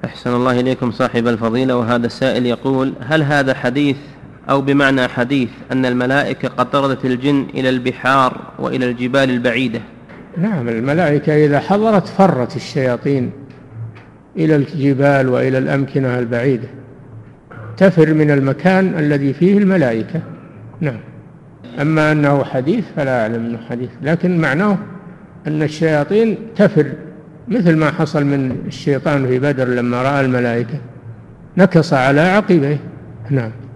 أحسن الله إليكم صاحب الفضيلة. وهذا السائل يقول: هل هذا حديث أو بمعنى حديث أن الملائكة قد طردت الجن إلى البحار وإلى الجبال البعيدة؟ نعم، الملائكة إذا حضرت فرت الشياطين إلى الجبال وإلى الأمكنة البعيدة، تفر من المكان الذي فيه الملائكة. نعم. أما أنه حديث فلا أعلم أنه حديث، لكن معناه أن الشياطين تفر، مثل ما حصل من الشيطان في بدر لما رأى الملائكة نكص على عقبيه. نعم.